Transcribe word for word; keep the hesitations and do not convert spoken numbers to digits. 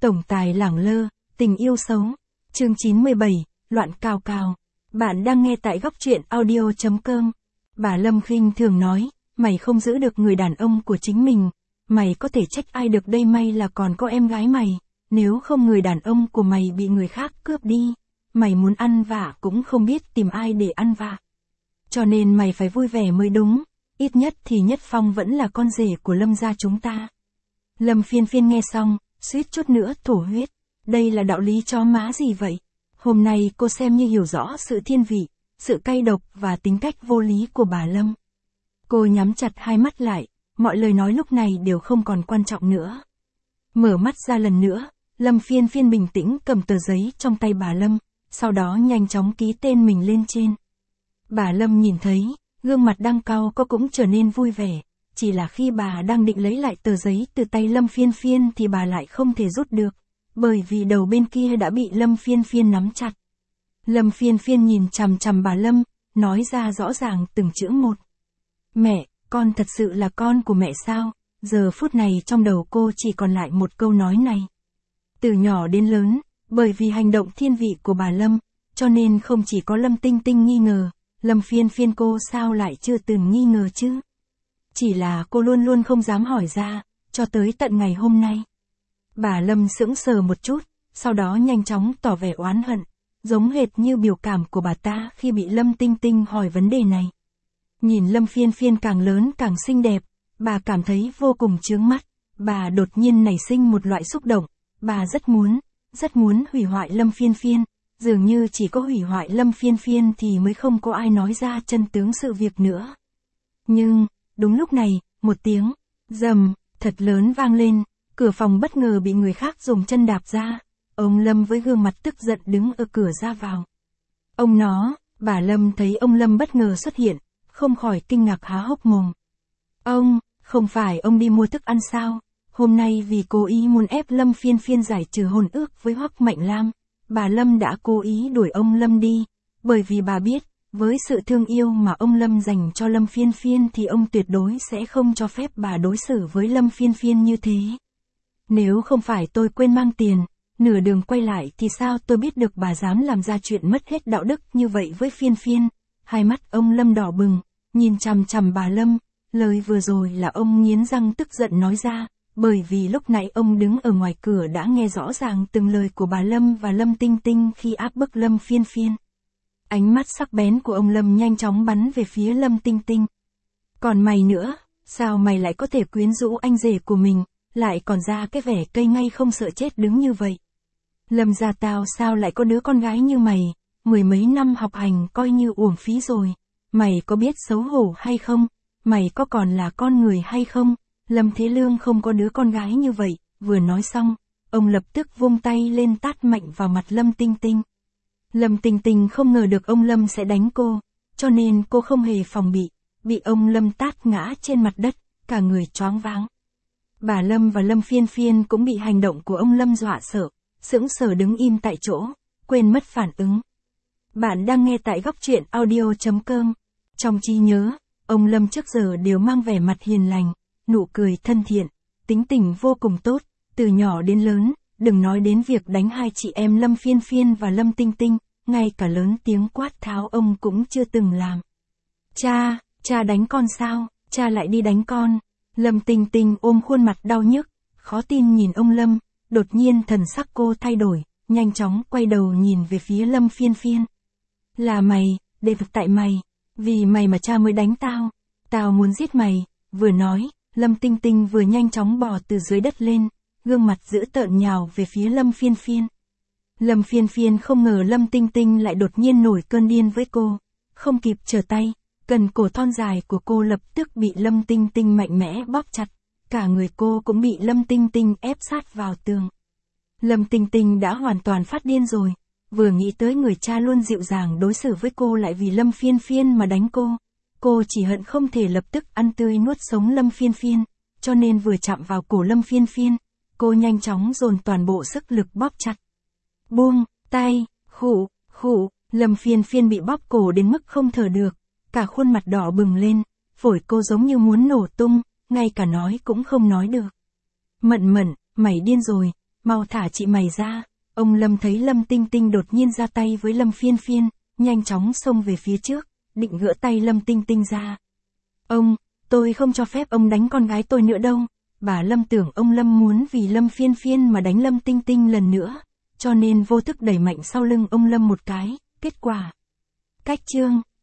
Tổng tài lẳng lơ, tình yêu xấu. Chương chín mươi bảy, loạn cao cao. Bạn đang nghe tại góc truyện audio chấm com. Bà Lâm khinh thường nói, mày không giữ được người đàn ông của chính mình, mày có thể trách ai được đây, may là còn có em gái mày, nếu không người đàn ông của mày bị người khác cướp đi, mày muốn ăn vạ cũng không biết tìm ai để ăn vạ. Cho nên mày phải vui vẻ mới đúng, ít nhất thì Nhất Phong vẫn là con rể của Lâm gia chúng ta. Lâm Phiên Phiên nghe xong, suýt chút nữa thổ huyết, đây là đạo lý chó má gì vậy? Hôm nay cô xem như hiểu rõ sự thiên vị, sự cay độc và tính cách vô lý của bà Lâm. Cô nhắm chặt hai mắt lại, mọi lời nói lúc này đều không còn quan trọng nữa. Mở mắt ra lần nữa, Lâm Phiên Phiên bình tĩnh cầm tờ giấy trong tay bà Lâm, sau đó nhanh chóng ký tên mình lên trên. Bà Lâm nhìn thấy, gương mặt đang cau có cũng trở nên vui vẻ, chỉ là khi bà đang định lấy lại tờ giấy từ tay Lâm Phiên Phiên thì bà lại không thể rút được, bởi vì đầu bên kia đã bị Lâm Phiên Phiên nắm chặt. Lâm Phiên Phiên nhìn chằm chằm bà Lâm, nói ra rõ ràng từng chữ một. Mẹ, con thật sự là con của mẹ sao? Giờ phút này trong đầu cô chỉ còn lại một câu nói này. Từ nhỏ đến lớn, bởi vì hành động thiên vị của bà Lâm, cho nên không chỉ có Lâm Tinh Tinh nghi ngờ, Lâm Phiên Phiên cô sao lại chưa từng nghi ngờ chứ? Chỉ là cô luôn luôn không dám hỏi ra, cho tới tận ngày hôm nay. Bà Lâm sững sờ một chút, sau đó nhanh chóng tỏ vẻ oán hận, giống hệt như biểu cảm của bà ta khi bị Lâm Tinh Tinh hỏi vấn đề này. Nhìn Lâm Phiên Phiên càng lớn càng xinh đẹp, bà cảm thấy vô cùng chướng mắt, bà đột nhiên nảy sinh một loại xúc động, bà rất muốn, rất muốn hủy hoại Lâm Phiên Phiên, dường như chỉ có hủy hoại Lâm Phiên Phiên thì mới không có ai nói ra chân tướng sự việc nữa. Nhưng, đúng lúc này, một tiếng, rầm, thật lớn vang lên, cửa phòng bất ngờ bị người khác dùng chân đạp ra, ông Lâm với gương mặt tức giận đứng ở cửa ra vào. Ông nó, bà Lâm thấy ông Lâm bất ngờ xuất hiện, không khỏi kinh ngạc há hốc mồm. Ông, không phải ông đi mua thức ăn sao? Hôm nay vì cố ý muốn ép Lâm Phiên Phiên giải trừ hôn ước với Hoắc Mạnh Lam, bà Lâm đã cố ý đuổi ông Lâm đi, bởi vì bà biết, với sự thương yêu mà ông Lâm dành cho Lâm Phiên Phiên thì ông tuyệt đối sẽ không cho phép bà đối xử với Lâm Phiên Phiên như thế. Nếu không phải tôi quên mang tiền, nửa đường quay lại thì sao tôi biết được bà dám làm ra chuyện mất hết đạo đức như vậy với Phiên Phiên. Hai mắt ông Lâm đỏ bừng, nhìn chằm chằm bà Lâm, lời vừa rồi là ông nghiến răng tức giận nói ra, bởi vì lúc nãy ông đứng ở ngoài cửa đã nghe rõ ràng từng lời của bà Lâm và Lâm Tinh Tinh khi áp bức Lâm Phiên Phiên. Ánh mắt sắc bén của ông Lâm nhanh chóng bắn về phía Lâm Tinh Tinh. Còn mày nữa, sao mày lại có thể quyến rũ anh rể của mình, lại còn ra cái vẻ cây ngay không sợ chết đứng như vậy? Lâm gia tao sao lại có đứa con gái như mày, mười mấy năm học hành coi như uổng phí rồi, mày có biết xấu hổ hay không, mày có còn là con người hay không? Lâm Thế Lương không có đứa con gái như vậy, vừa nói xong, ông lập tức vung tay lên tát mạnh vào mặt Lâm Tinh Tinh. Lâm Tinh Tinh không ngờ được ông Lâm sẽ đánh cô, cho nên cô không hề phòng bị, bị ông Lâm tát ngã trên mặt đất, cả người choáng váng. Bà Lâm và Lâm Phiên Phiên cũng bị hành động của ông Lâm dọa sợ, sững sờ đứng im tại chỗ, quên mất phản ứng. Bạn đang nghe tại góc truyện audio chấm com. Trong trí nhớ, ông Lâm trước giờ đều mang vẻ mặt hiền lành, nụ cười thân thiện, tính tình vô cùng tốt, từ nhỏ đến lớn, đừng nói đến việc đánh hai chị em Lâm Phiên Phiên và Lâm Tinh Tinh, ngay cả lớn tiếng quát tháo ông cũng chưa từng làm. Cha, cha đánh con sao, cha lại đi đánh con. Lâm Tinh Tinh ôm khuôn mặt đau nhức, khó tin nhìn ông Lâm, đột nhiên thần sắc cô thay đổi, nhanh chóng quay đầu nhìn về phía Lâm Phiên Phiên. Là mày, để vực tại mày, vì mày mà cha mới đánh tao, tao muốn giết mày, vừa nói, Lâm Tinh Tinh vừa nhanh chóng bò từ dưới đất lên, gương mặt dữ tợn nhào về phía Lâm Phiên Phiên. Lâm Phiên Phiên không ngờ Lâm Tinh Tinh lại đột nhiên nổi cơn điên với cô, không kịp trở tay, cần cổ thon dài của cô lập tức bị Lâm Tinh Tinh mạnh mẽ bóp chặt, cả người cô cũng bị Lâm Tinh Tinh ép sát vào tường. Lâm Tinh Tinh đã hoàn toàn phát điên rồi, vừa nghĩ tới người cha luôn dịu dàng đối xử với cô lại vì Lâm Phiên Phiên mà đánh cô, cô chỉ hận không thể lập tức ăn tươi nuốt sống Lâm Phiên Phiên, cho nên vừa chạm vào cổ Lâm Phiên Phiên, cô nhanh chóng dồn toàn bộ sức lực bóp chặt. Buông tay, khụ, khụ, Lâm Phiên Phiên bị bóp cổ đến mức không thở được, cả khuôn mặt đỏ bừng lên, phổi cô giống như muốn nổ tung, ngay cả nói cũng không nói được. Mận Mận, mày điên rồi, mau thả chị mày ra. Ông Lâm thấy Lâm Tinh Tinh đột nhiên ra tay với Lâm Phiên Phiên, nhanh chóng xông về phía trước, định gỡ tay Lâm Tinh Tinh ra. Ông, tôi không cho phép ông đánh con gái tôi nữa đâu. Bà Lâm tưởng ông Lâm muốn vì Lâm Phiên Phiên mà đánh Lâm Tinh Tinh lần nữa, cho nên vô thức đẩy mạnh sau lưng ông Lâm một cái, kết quả. Cách chương.